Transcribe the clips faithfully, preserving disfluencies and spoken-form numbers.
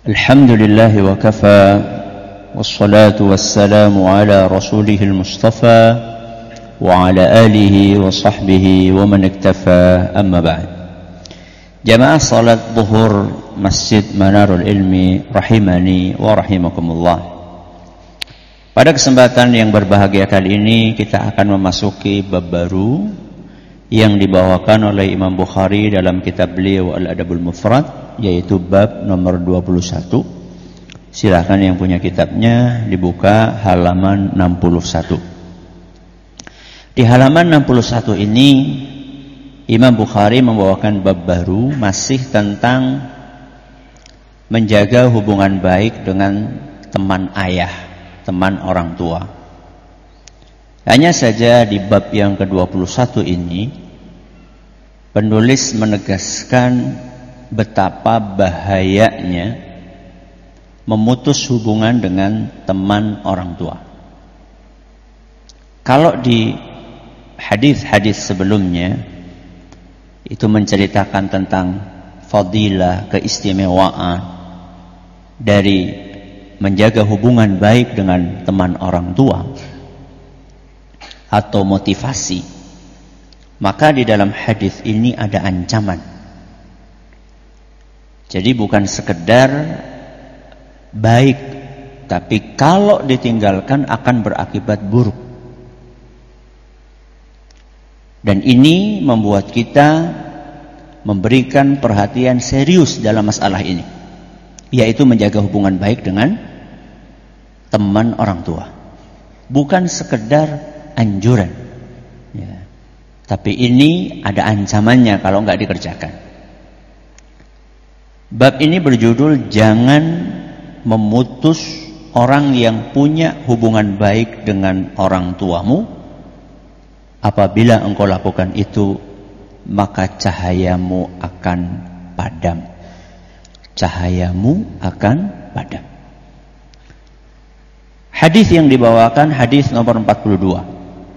Alhamdulillah wa kafa wassalatu wassalamu ala rasulihil mustafa wa ala alihi wa sahbihi wa man iktafa, amma ba'd. Jamaah salat zuhur Masjid Manarul Ilmi rahimani wa rahimakumullah. Pada kesempatan yang berbahagia kali ini kita akan memasuki bab baru yang dibawakan oleh Imam Bukhari dalam kitab beliau Al-Adabul Mufrad, yaitu bab nomor dua puluh satu. Silakan yang punya kitabnya dibuka halaman enam puluh satu. Di halaman enam puluh satu ini Imam Bukhari membawakan bab baru masih tentang menjaga hubungan baik dengan teman ayah, teman orang tua. Hanya saja di bab yang ke dua puluh satu ini penulis menegaskan betapa bahayanya memutus hubungan dengan teman orang tua. Kalau di hadis-hadis sebelumnya itu menceritakan tentang fadilah, keistimewaan dari menjaga hubungan baik dengan teman orang tua atau motivasi, maka di dalam hadis ini ada ancaman. Jadi bukan sekedar baik, tapi kalau ditinggalkan akan berakibat buruk. Dan ini membuat kita memberikan perhatian serius dalam masalah ini, yaitu menjaga hubungan baik dengan teman orang tua. Bukan sekedar anjuran, ya. Tapi ini ada ancamannya kalau nggak dikerjakan. Bab ini berjudul jangan memutus orang yang punya hubungan baik dengan orang tuamu. Apabila engkau lakukan itu, maka cahayamu akan padam. Cahayamu akan padam. Hadis yang dibawakan hadis nomor empat puluh dua.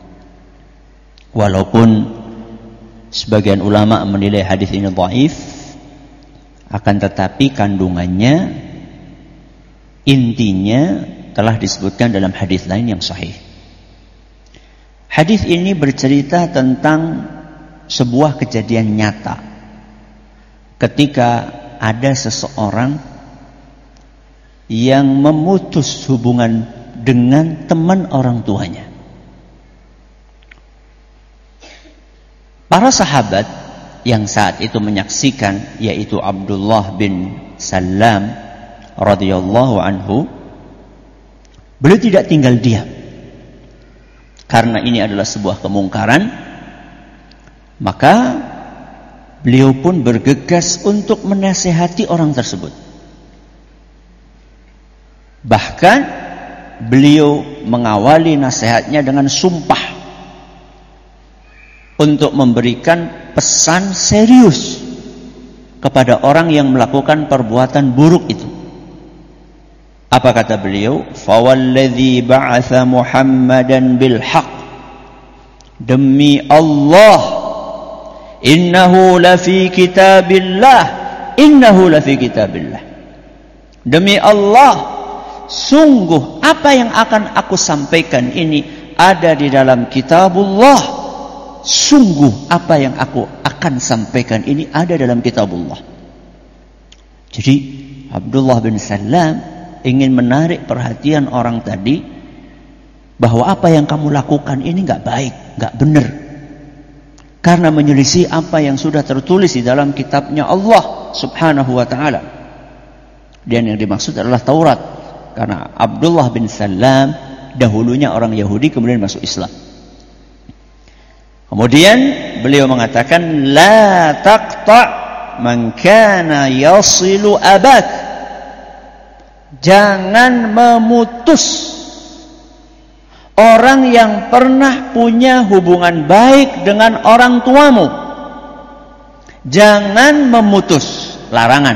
Walaupun sebagian ulama menilai hadis ini dhaif, akan tetapi kandungannya, intinya telah disebutkan dalam hadis lain yang sahih. Hadis ini bercerita tentang sebuah kejadian nyata ketika ada seseorang yang memutus hubungan dengan teman orang tuanya. Para sahabat yang saat itu menyaksikan, yaitu Abdullah bin Salam radhiyallahu anhu, beliau tidak tinggal diam karena ini adalah sebuah kemungkaran. Maka beliau pun bergegas untuk menasihati orang tersebut. Bahkan beliau mengawali nasihatnya dengan sumpah untuk memberikan pesan serius kepada orang yang melakukan perbuatan buruk itu. Apa kata beliau? Fawalladzi ba'atha Muhammadan bil haqq, demi Allah, innahu lafi kitabillah, innahu lafi kitabillah. Demi Allah, sungguh apa yang akan aku sampaikan ini ada di dalam kitabullah. Sungguh apa yang aku akan sampaikan ini ada dalam kitabullah. Jadi Abdullah bin Salam ingin menarik perhatian orang tadi bahwa apa yang kamu lakukan ini gak baik, gak benar, karena menyelisih apa yang sudah tertulis di dalam kitabnya Allah subhanahu wa ta'ala. Dan yang dimaksud adalah Taurat, karena Abdullah bin Salam dahulunya orang Yahudi kemudian masuk Islam. Kemudian beliau mengatakan, la taqta' man kana yasilu abak. Jangan memutus orang yang pernah punya hubungan baik dengan orang tuamu. Jangan memutus, larangan.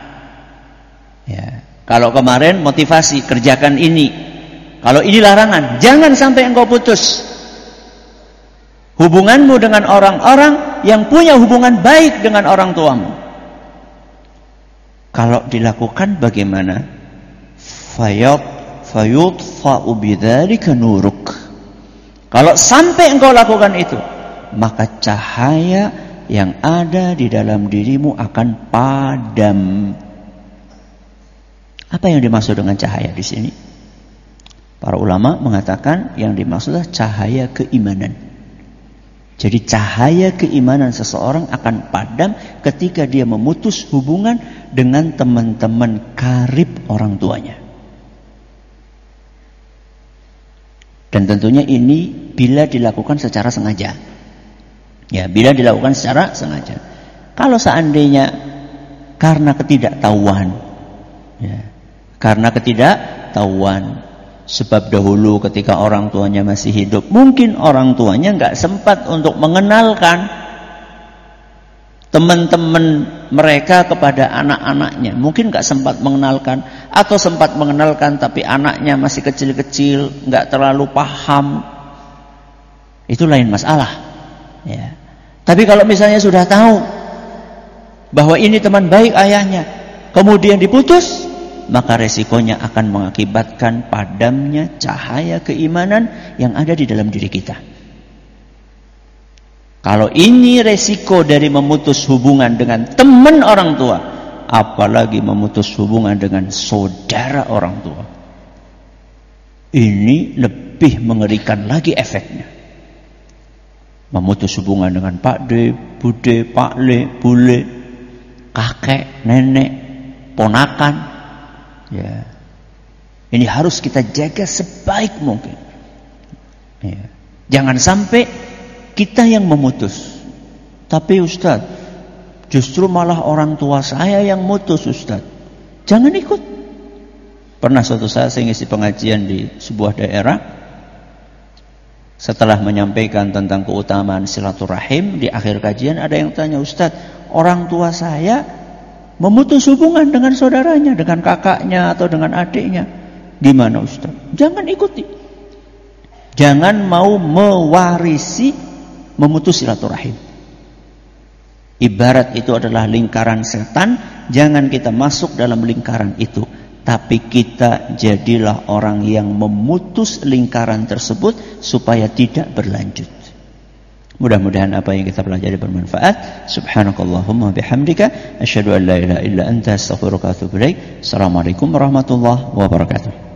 Ya, kalau kemarin motivasi kerjakan ini, kalau ini larangan, jangan sampai engkau putus hubunganmu dengan orang-orang yang punya hubungan baik dengan orang tuamu. Kalau dilakukan bagaimana? Fayat fayudfa'u bidzalika nuruk. Kalau sampai engkau lakukan itu, maka cahaya yang ada di dalam dirimu akan padam. Apa yang dimaksud dengan cahaya di sini? Para ulama mengatakan yang dimaksud adalah cahaya keimanan. Jadi cahaya keimanan seseorang akan padam ketika dia memutus hubungan dengan teman-teman karib orang tuanya. Dan tentunya ini bila dilakukan secara sengaja. Ya, bila dilakukan secara sengaja. Kalau seandainya karena ketidaktahuan, ya, karena ketidaktahuan, sebab dahulu ketika orang tuanya masih hidup, mungkin orang tuanya nggak sempat untuk mengenalkan teman-teman mereka kepada anak-anaknya. Mungkin nggak sempat mengenalkan, atau sempat mengenalkan tapi anaknya masih kecil-kecil, nggak terlalu paham. Itu lain masalah. Ya. Tapi kalau misalnya sudah tahu bahwa ini teman baik ayahnya, kemudian diputus, maka resikonya akan mengakibatkan padamnya cahaya keimanan yang ada di dalam diri kita. Kalau ini resiko dari memutus hubungan dengan teman orang tua, apalagi memutus hubungan dengan saudara orang tua, ini lebih mengerikan lagi efeknya. Memutus hubungan dengan Pak D, Bude, Pak Le, Bule, kakek, nenek, ponakan, ya, ini harus kita jaga sebaik mungkin. Ya. Jangan sampai kita yang memutus. Tapi Ustaz, justru malah orang tua saya yang mutus Ustaz. Jangan ikut. Pernah suatu saat saya ngisi pengajian di sebuah daerah. Setelah menyampaikan tentang keutamaan silaturahim, di akhir kajian ada yang tanya, Ustaz, orang tua saya memutus hubungan dengan saudaranya, dengan kakaknya atau dengan adiknya. Gimana Ustaz? Jangan ikuti. Jangan mau mewarisi memutus silaturahim. Ibarat itu adalah lingkaran setan, jangan kita masuk dalam lingkaran itu. Tapi kita jadilah orang yang memutus lingkaran tersebut supaya tidak berlanjut. Mudah-mudahan apa yang kita pelajari bermanfaat. Subhanakallahumma bihamdika asyhadu an la ilaha illa anta astaghfiruka wa atubu ilaik. Assalamualaikum warahmatullahi wabarakatuh.